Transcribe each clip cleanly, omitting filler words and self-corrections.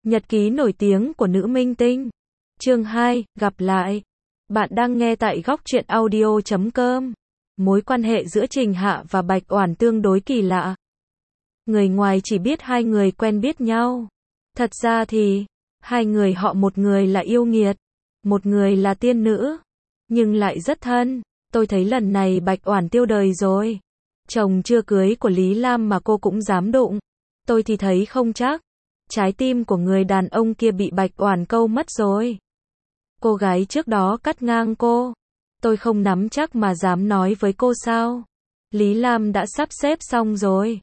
Nhật ký nổi tiếng của nữ minh tinh. Chương 2, gặp lại. Bạn đang nghe tại góc truyện audio.com. Mối quan hệ giữa Trình Hạ và Bạch Oản tương đối kỳ lạ. Người ngoài chỉ biết hai người quen biết nhau. Thật ra thì, hai người họ một người là yêu nghiệt, một người là tiên nữ, nhưng lại rất thân. Tôi thấy lần này Bạch Oản tiêu đời rồi. Chồng chưa cưới của Lý Lam mà cô cũng dám đụng. Tôi thì thấy không chắc. Trái tim của người đàn ông kia bị Bạch Oản câu mất rồi. Cô gái trước đó cắt ngang cô. Tôi không nắm chắc mà dám nói với cô sao. Lý Lam đã sắp xếp xong rồi.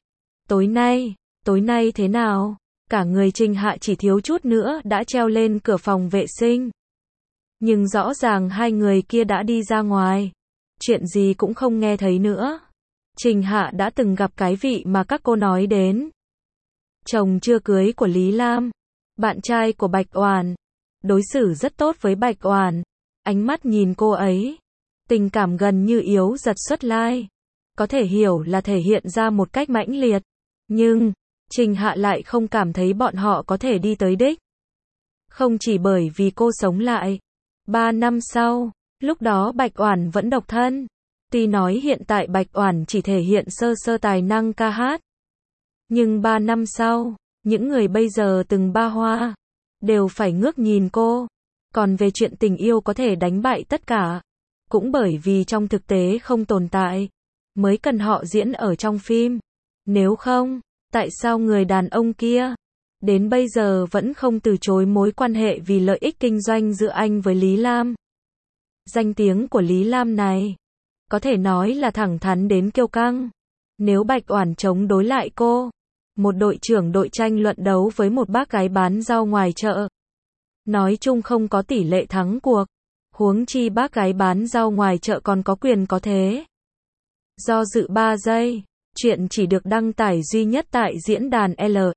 Tối nay thế nào? Cả người Trình Hạ chỉ thiếu chút nữa đã treo lên cửa phòng vệ sinh. Nhưng rõ ràng hai người kia đã đi ra ngoài. Chuyện gì cũng không nghe thấy nữa. Trình Hạ đã từng gặp cái vị mà các cô nói đến. Chồng chưa cưới của Lý Lam, bạn trai của Bạch Oản, đối xử rất tốt với Bạch Oản. Ánh mắt nhìn cô ấy, tình cảm gần như yếu dật xuất lai. Có thể hiểu là thể hiện ra một cách mãnh liệt, nhưng Trình Hạ lại không cảm thấy bọn họ có thể đi tới đích. Không chỉ bởi vì cô sống lại 3 năm sau, lúc đó Bạch Oản vẫn độc thân. Tuy nói hiện tại Bạch Oản chỉ thể hiện sơ sơ tài năng ca hát, nhưng 3 năm sau, những người bây giờ từng ba hoa, đều phải ngước nhìn cô. Còn về chuyện tình yêu có thể đánh bại tất cả, cũng bởi vì trong thực tế không tồn tại, mới cần họ diễn ở trong phim. Nếu không, tại sao người đàn ông kia, đến bây giờ vẫn không từ chối mối quan hệ vì lợi ích kinh doanh giữa anh với Lý Lam? Danh tiếng của Lý Lam này, có thể nói là thẳng thắn đến kiêu căng. Nếu Bạch Oản chống đối lại cô, một đội trưởng đội tranh luận đấu với một bác gái bán rau ngoài chợ, nói chung không có tỷ lệ thắng cuộc. Huống chi bác gái bán rau ngoài chợ còn có quyền có thế. Do dự 3 giây, chuyện chỉ được đăng tải duy nhất tại diễn đàn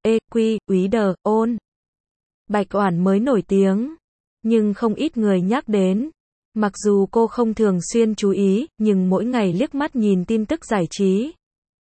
LEQ. Bạch Oản mới nổi tiếng, nhưng không ít người nhắc đến. Mặc dù cô không thường xuyên chú ý, nhưng mỗi ngày liếc mắt nhìn tin tức giải trí,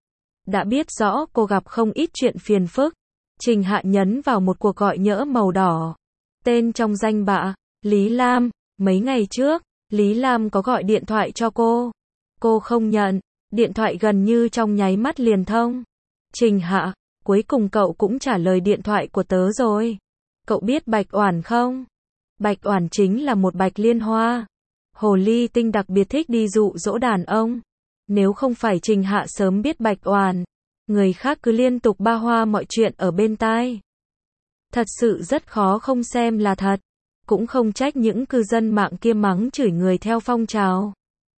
đã biết rõ cô gặp không ít chuyện phiền phức. Trình Hạ nhấn vào một cuộc gọi nhỡ màu đỏ. Tên trong danh bạ, Lý Lam. Mấy ngày trước, Lý Lam có gọi điện thoại cho cô. Cô không nhận, điện thoại gần như trong nháy mắt liền thông. Trình Hạ, cuối cùng cậu cũng trả lời điện thoại của tớ rồi. Cậu biết Bạch Oản không? Bạch Oản chính là một bạch liên hoa. Hồ ly tinh đặc biệt thích đi dụ dỗ đàn ông. Nếu không phải Trình Hạ sớm biết Bạch Oản, người khác cứ liên tục ba hoa mọi chuyện ở bên tai. Thật sự rất khó không xem là thật. Cũng không trách những cư dân mạng kia mắng chửi người theo phong trào.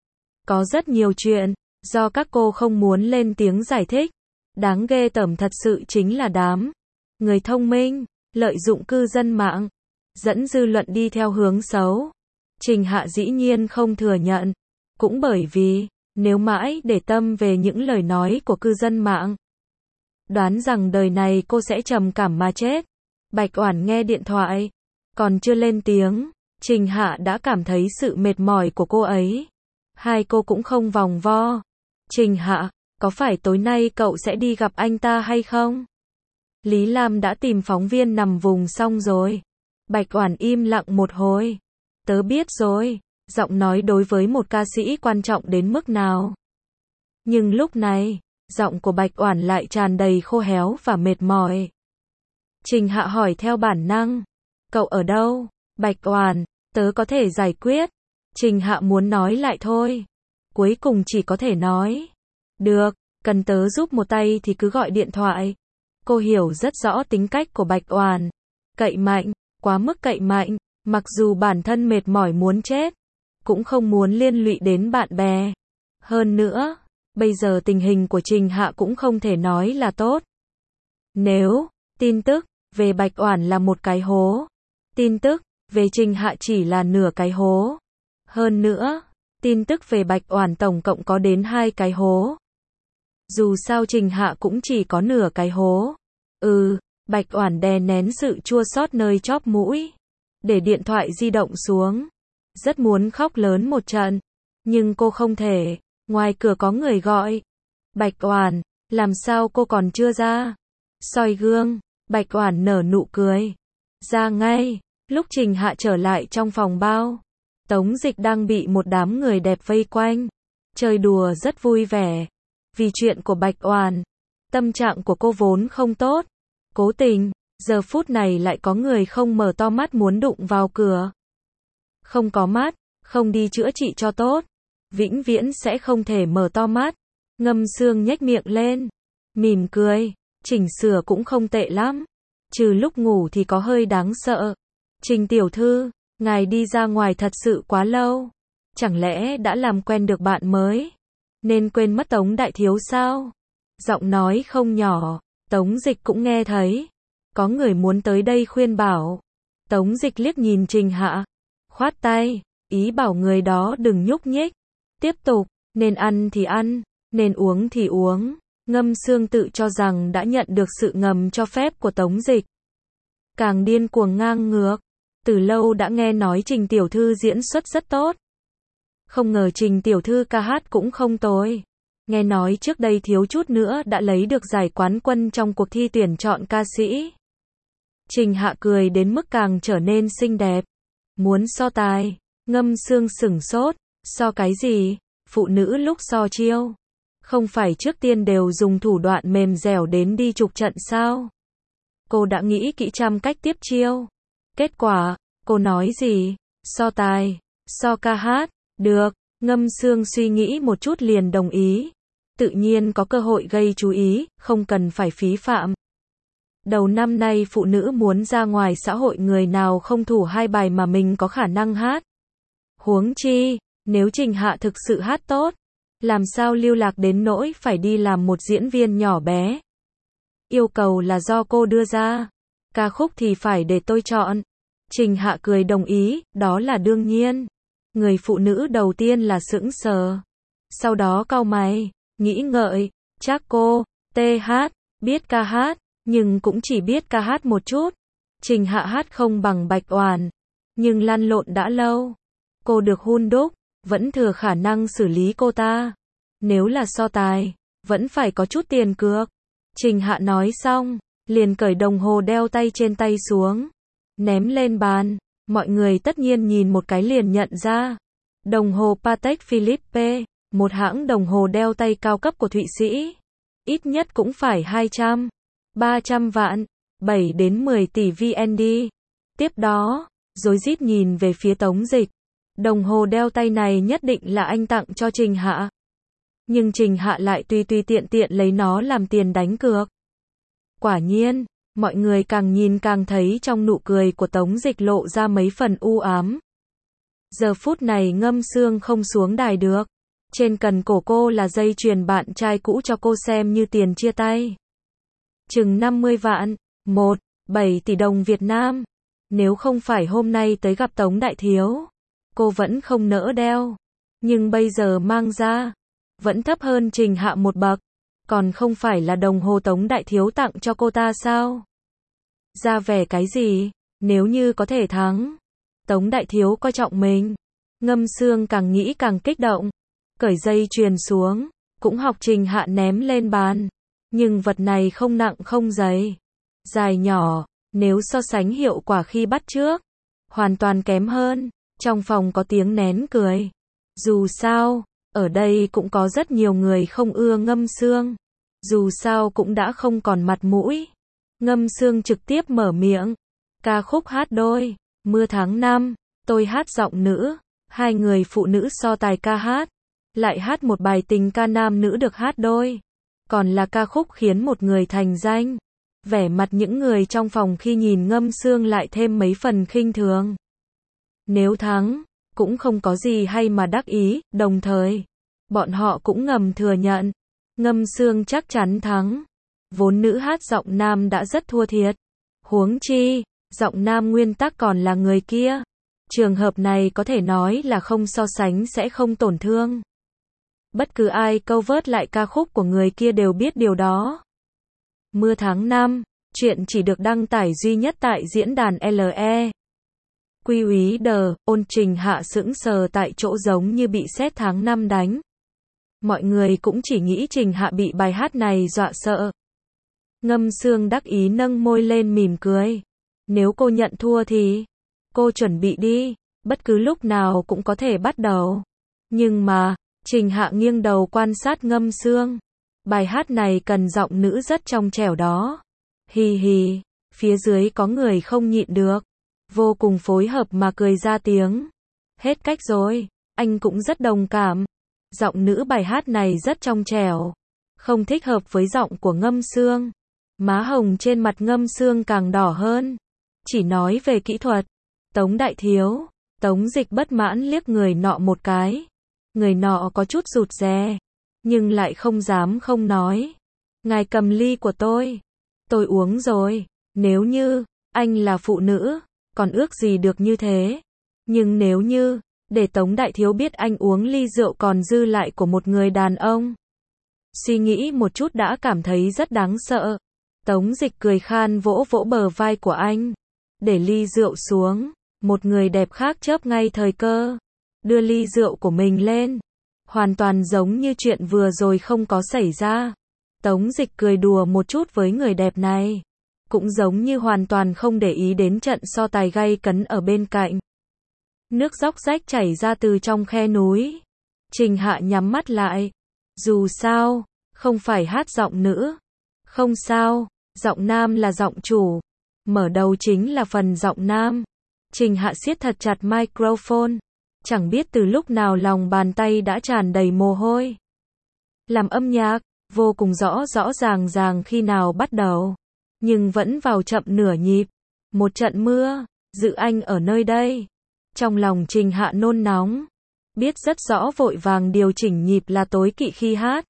Có rất nhiều chuyện, do các cô không muốn lên tiếng giải thích. Đáng ghê tởm thật sự chính là đám người thông minh, lợi dụng cư dân mạng, dẫn dư luận đi theo hướng xấu. Trình Hạ dĩ nhiên không thừa nhận. Cũng bởi vì, nếu mãi để tâm về những lời nói của cư dân mạng, đoán rằng đời này cô sẽ trầm cảm mà chết. Bạch Oản nghe điện thoại, còn chưa lên tiếng, Trình Hạ đã cảm thấy sự mệt mỏi của cô ấy. Hai cô cũng không vòng vo. Trình Hạ, có phải tối nay cậu sẽ đi gặp anh ta hay không? Lý Lam đã tìm phóng viên nằm vùng xong rồi. Bạch Oản im lặng một hồi. Tớ biết rồi, giọng nói đối với một ca sĩ quan trọng đến mức nào. Nhưng lúc này, giọng của Bạch Oản lại tràn đầy khô héo và mệt mỏi. Trình Hạ hỏi theo bản năng, cậu ở đâu? Bạch Oản, tớ có thể giải quyết. Trình Hạ muốn nói lại thôi. Cuối cùng chỉ có thể nói, được, cần tớ giúp một tay thì cứ gọi điện thoại. Cô hiểu rất rõ tính cách của Bạch Oản. Cậy mạnh, quá mức cậy mạnh, mặc dù bản thân mệt mỏi muốn chết, cũng không muốn liên lụy đến bạn bè. Hơn nữa, bây giờ tình hình của Trình Hạ cũng không thể nói là tốt. Nếu tin tức về Bạch Oản là một cái hố, tin tức về Trình Hạ chỉ là nửa cái hố. Hơn nữa, tin tức về Bạch Oản tổng cộng có đến 2 cái hố. Dù sao Trình Hạ cũng chỉ có nửa cái hố. Bạch Oản đè nén sự chua xót nơi chóp mũi, để điện thoại di động xuống. Rất muốn khóc lớn một trận, nhưng cô không thể. Ngoài cửa có người gọi. Bạch Oản, làm sao cô còn chưa ra? Soi gương, Bạch Oản nở nụ cười. Ra ngay. Lúc Trình Hạ trở lại trong phòng bao, Tống Dịch đang bị một đám người đẹp vây quanh, chơi đùa rất vui vẻ. Vì chuyện của Bạch Oản, tâm trạng của cô vốn không tốt. Cố tình, giờ phút này lại có người không mở to mắt muốn đụng vào cửa. Không có mắt, không đi chữa trị cho tốt, vĩnh viễn sẽ không thể mở to mắt. Ngâm Sương nhếch miệng lên, mỉm cười, chỉnh sửa cũng không tệ lắm, trừ lúc ngủ thì có hơi đáng sợ. Trình tiểu thư, ngài đi ra ngoài thật sự quá lâu, chẳng lẽ đã làm quen được bạn mới, nên quên mất Tống đại thiếu sao? Giọng nói không nhỏ, Tống Dịch cũng nghe thấy. Có người muốn tới đây khuyên bảo. Tống Dịch liếc nhìn Trình Hạ, khoát tay, ý bảo người đó đừng nhúc nhích. Tiếp tục, nên ăn thì ăn, nên uống thì uống. Ngâm Sương tự cho rằng đã nhận được sự ngầm cho phép của Tống Dịch. Càng điên cuồng ngang ngược. Từ lâu đã nghe nói Trình tiểu thư diễn xuất rất tốt. Không ngờ Trình tiểu thư ca hát cũng không tồi. Nghe nói trước đây thiếu chút nữa đã lấy được giải quán quân trong cuộc thi tuyển chọn ca sĩ. Trình Hạ cười đến mức càng trở nên xinh đẹp. Muốn so tài, Ngâm Sương sửng sốt, so cái gì? Phụ nữ lúc so chiêu, không phải trước tiên đều dùng thủ đoạn mềm dẻo đến đi trục trận sao? Cô đã nghĩ kỹ trăm cách tiếp chiêu. Kết quả, cô nói gì? So tài, so ca hát, được. Ngâm Sương suy nghĩ một chút liền đồng ý. Tự nhiên có cơ hội gây chú ý, không cần phải phí phạm. Đầu năm nay phụ nữ muốn ra ngoài xã hội người nào không thủ hai bài mà mình có khả năng hát. Huống chi, nếu Trình Hạ thực sự hát tốt, làm sao lưu lạc đến nỗi phải đi làm một diễn viên nhỏ bé. Yêu cầu là do cô đưa ra, ca khúc thì phải để tôi chọn. Trình Hạ cười đồng ý, đó là đương nhiên. Người phụ nữ đầu tiên là sững sờ, sau đó cau mày, nghĩ ngợi, chắc cô, TH, biết ca hát, nhưng cũng chỉ biết ca hát một chút. Trình Hạ hát không bằng Bạch Oản, nhưng lăn lộn đã lâu. Cô được hun đúc, vẫn thừa khả năng xử lý cô ta. Nếu là so tài, vẫn phải có chút tiền cược. Trình Hạ nói xong, liền cởi đồng hồ đeo tay trên tay xuống, ném lên bàn. Mọi người tất nhiên nhìn một cái liền nhận ra. Đồng hồ Patek Philippe, một hãng đồng hồ đeo tay cao cấp của Thụy Sĩ. Ít nhất cũng phải 200, 300 vạn, 7 đến 10 tỷ VND. Tiếp đó, rối rít nhìn về phía Tống Dịch. Đồng hồ đeo tay này nhất định là anh tặng cho Trình Hạ. Nhưng Trình Hạ lại tùy tiện tiện lấy nó làm tiền đánh cược. Quả nhiên, mọi người càng nhìn càng thấy trong nụ cười của Tống Dịch lộ ra mấy phần u ám. Giờ phút này Ngâm Sương không xuống đài được. Trên cần cổ cô là dây chuyền bạn trai cũ cho cô xem như tiền chia tay. Chừng 50 vạn, 7 tỷ đồng Việt Nam. Nếu không phải hôm nay tới gặp Tống đại thiếu, cô vẫn không nỡ đeo. Nhưng bây giờ mang ra, vẫn thấp hơn Trình Hạ một bậc. Còn không phải là đồng hồ Tống đại thiếu tặng cho cô ta sao? Ra vẻ cái gì? Nếu như có thể thắng, Tống đại thiếu coi trọng mình. Ngâm Sương càng nghĩ càng kích động. Cởi dây chuyền xuống, cũng học Trình Hạ ném lên bàn. Nhưng vật này không nặng không dày, dài nhỏ, nếu so sánh hiệu quả khi bắt chước, hoàn toàn kém hơn. Trong phòng có tiếng nén cười. Dù sao, ở đây cũng có rất nhiều người không ưa Ngâm Sương. Dù sao cũng đã không còn mặt mũi. Ngâm Sương trực tiếp mở miệng. Ca khúc hát đôi, Mưa tháng 5, tôi hát giọng nữ. Hai người phụ nữ so tài ca hát. Lại hát một bài tình ca nam nữ được hát đôi. Còn là ca khúc khiến một người thành danh. Vẻ mặt những người trong phòng khi nhìn Ngâm Sương lại thêm mấy phần khinh thường. Nếu thắng, cũng không có gì hay mà đắc ý, đồng thời, bọn họ cũng ngầm thừa nhận. Ngâm Sương chắc chắn thắng. Vốn nữ hát giọng nam đã rất thua thiệt. Huống chi, giọng nam nguyên tắc còn là người kia. Trường hợp này có thể nói là không so sánh sẽ không tổn thương. Bất cứ ai câu vớt lại ca khúc của người kia đều biết điều đó. Mưa tháng 5, chuyện chỉ được đăng tải duy nhất tại diễn đàn LE. Quy úy đờ, ôn Trình Hạ sững sờ tại chỗ giống như bị sét tháng 5 đánh. Mọi người cũng chỉ nghĩ Trình Hạ bị bài hát này dọa sợ. Ngâm Sương đắc ý nâng môi lên mỉm cười. Nếu cô nhận thua thì, cô chuẩn bị đi, bất cứ lúc nào cũng có thể bắt đầu. Nhưng mà, Trình Hạ nghiêng đầu quan sát Ngâm Sương. Bài hát này cần giọng nữ rất trong trẻo đó. Hì hì, phía dưới có người không nhịn được. Vô cùng phối hợp mà cười ra tiếng. Hết cách rồi, anh cũng rất đồng cảm. Giọng nữ bài hát này rất trong trẻo. Không thích hợp với giọng của Ngâm Sương. Má hồng trên mặt Ngâm Sương càng đỏ hơn. Chỉ nói về kỹ thuật. Tống đại thiếu, Tống Dịch bất mãn liếc người nọ một cái. Người nọ có chút rụt rè, nhưng lại không dám không nói. Ngài cầm ly của tôi uống rồi. Nếu như, anh là phụ nữ, còn ước gì được như thế. Nhưng nếu như, để Tống đại thiếu biết anh uống ly rượu còn dư lại của một người đàn ông. Suy nghĩ một chút đã cảm thấy rất đáng sợ. Tống Dịch cười khan vỗ vỗ bờ vai của anh. Để ly rượu xuống, một người đẹp khác chớp ngay thời cơ. Đưa ly rượu của mình lên. Hoàn toàn giống như chuyện vừa rồi không có xảy ra. Tống Dịch cười đùa một chút với người đẹp này. Cũng giống như hoàn toàn không để ý đến trận so tài gay cấn ở bên cạnh. Nước róc rách chảy ra từ trong khe núi. Trình Hạ nhắm mắt lại. Dù sao, không phải hát giọng nữ. Không sao, giọng nam là giọng chủ. Mở đầu chính là phần giọng nam. Trình Hạ siết thật chặt microphone. Chẳng biết từ lúc nào lòng bàn tay đã tràn đầy mồ hôi. Làm âm nhạc, vô cùng rõ ràng khi nào bắt đầu. Nhưng vẫn vào chậm nửa nhịp. Một trận mưa, dự anh ở nơi đây. Trong lòng Trình Hạ nôn nóng. Biết rất rõ vội vàng điều chỉnh nhịp là tối kỵ khi hát.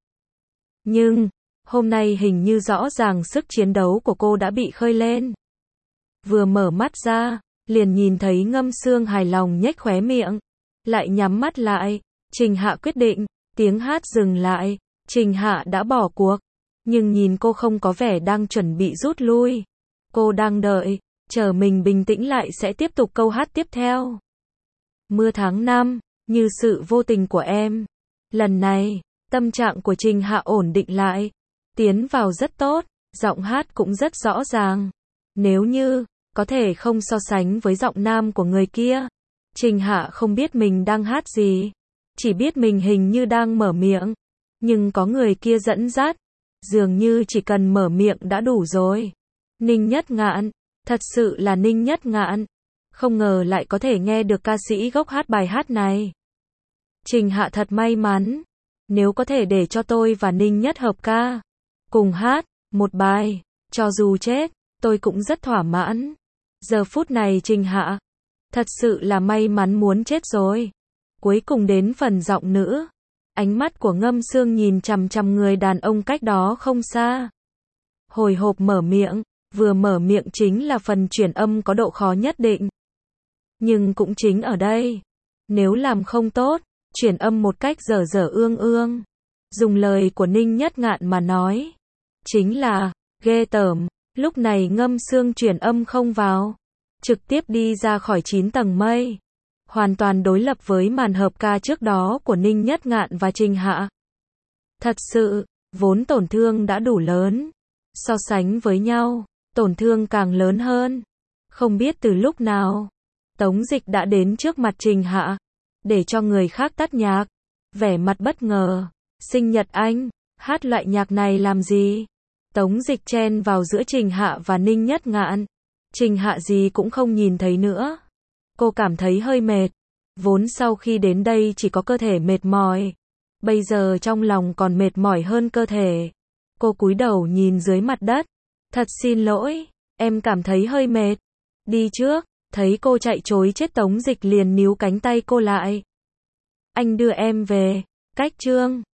Nhưng, hôm nay hình như rõ ràng sức chiến đấu của cô đã bị khơi lên. Vừa mở mắt ra, liền nhìn thấy Ngâm Sương hài lòng nhếch khóe miệng. Lại nhắm mắt lại, Trình Hạ quyết định, tiếng hát dừng lại, Trình Hạ đã bỏ cuộc. Nhưng nhìn cô không có vẻ đang chuẩn bị rút lui. Cô đang đợi, chờ mình bình tĩnh lại sẽ tiếp tục câu hát tiếp theo. Mưa tháng 5, như sự vô tình của em. Lần này, tâm trạng của Trình Hạ ổn định lại. Tiến vào rất tốt, giọng hát cũng rất rõ ràng. Nếu như, có thể không so sánh với giọng nam của người kia. Trình Hạ không biết mình đang hát gì. Chỉ biết mình hình như đang mở miệng. Nhưng có người kia dẫn dắt. Dường như chỉ cần mở miệng đã đủ rồi. Ninh Nhất Ngạn. Thật sự là Ninh Nhất Ngạn. Không ngờ lại có thể nghe được ca sĩ gốc hát bài hát này. Trình Hạ thật may mắn. Nếu có thể để cho tôi và Ninh Nhất hợp ca. Cùng hát, một bài. Cho dù chết, tôi cũng rất thỏa mãn. Giờ phút này Trình Hạ. Thật sự là may mắn muốn chết rồi. Cuối cùng đến phần giọng nữ. Ánh mắt của Ngâm Sương nhìn chằm chằm người đàn ông cách đó không xa. Hồi hộp mở miệng, vừa mở miệng chính là phần chuyển âm có độ khó nhất định. Nhưng cũng chính ở đây, nếu làm không tốt, chuyển âm một cách dở dở ương ương. Dùng lời của Ninh Nhất Ngạn mà nói, chính là, ghê tởm. Lúc này Ngâm Sương chuyển âm không vào, trực tiếp đi ra khỏi 9 tầng mây. Hoàn toàn đối lập với màn hợp ca trước đó của Ninh Nhất Ngạn và Trình Hạ. Thật sự, vốn tổn thương đã đủ lớn. So sánh với nhau, tổn thương càng lớn hơn. Không biết từ lúc nào, Tống Dịch đã đến trước mặt Trình Hạ, để cho người khác tắt nhạc. Vẻ mặt bất ngờ, sinh nhật anh, hát loại nhạc này làm gì? Tống Dịch chen vào giữa Trình Hạ và Ninh Nhất Ngạn. Trình Hạ gì cũng không nhìn thấy nữa. Cô cảm thấy hơi mệt. Vốn sau khi đến đây chỉ có cơ thể mệt mỏi. Bây giờ trong lòng còn mệt mỏi hơn cơ thể. Cô cúi đầu nhìn dưới mặt đất. Thật xin lỗi, em cảm thấy hơi mệt. Đi trước. Thấy cô chạy trối chết Tống Dịch liền níu cánh tay cô lại. Anh đưa em về. Cách chương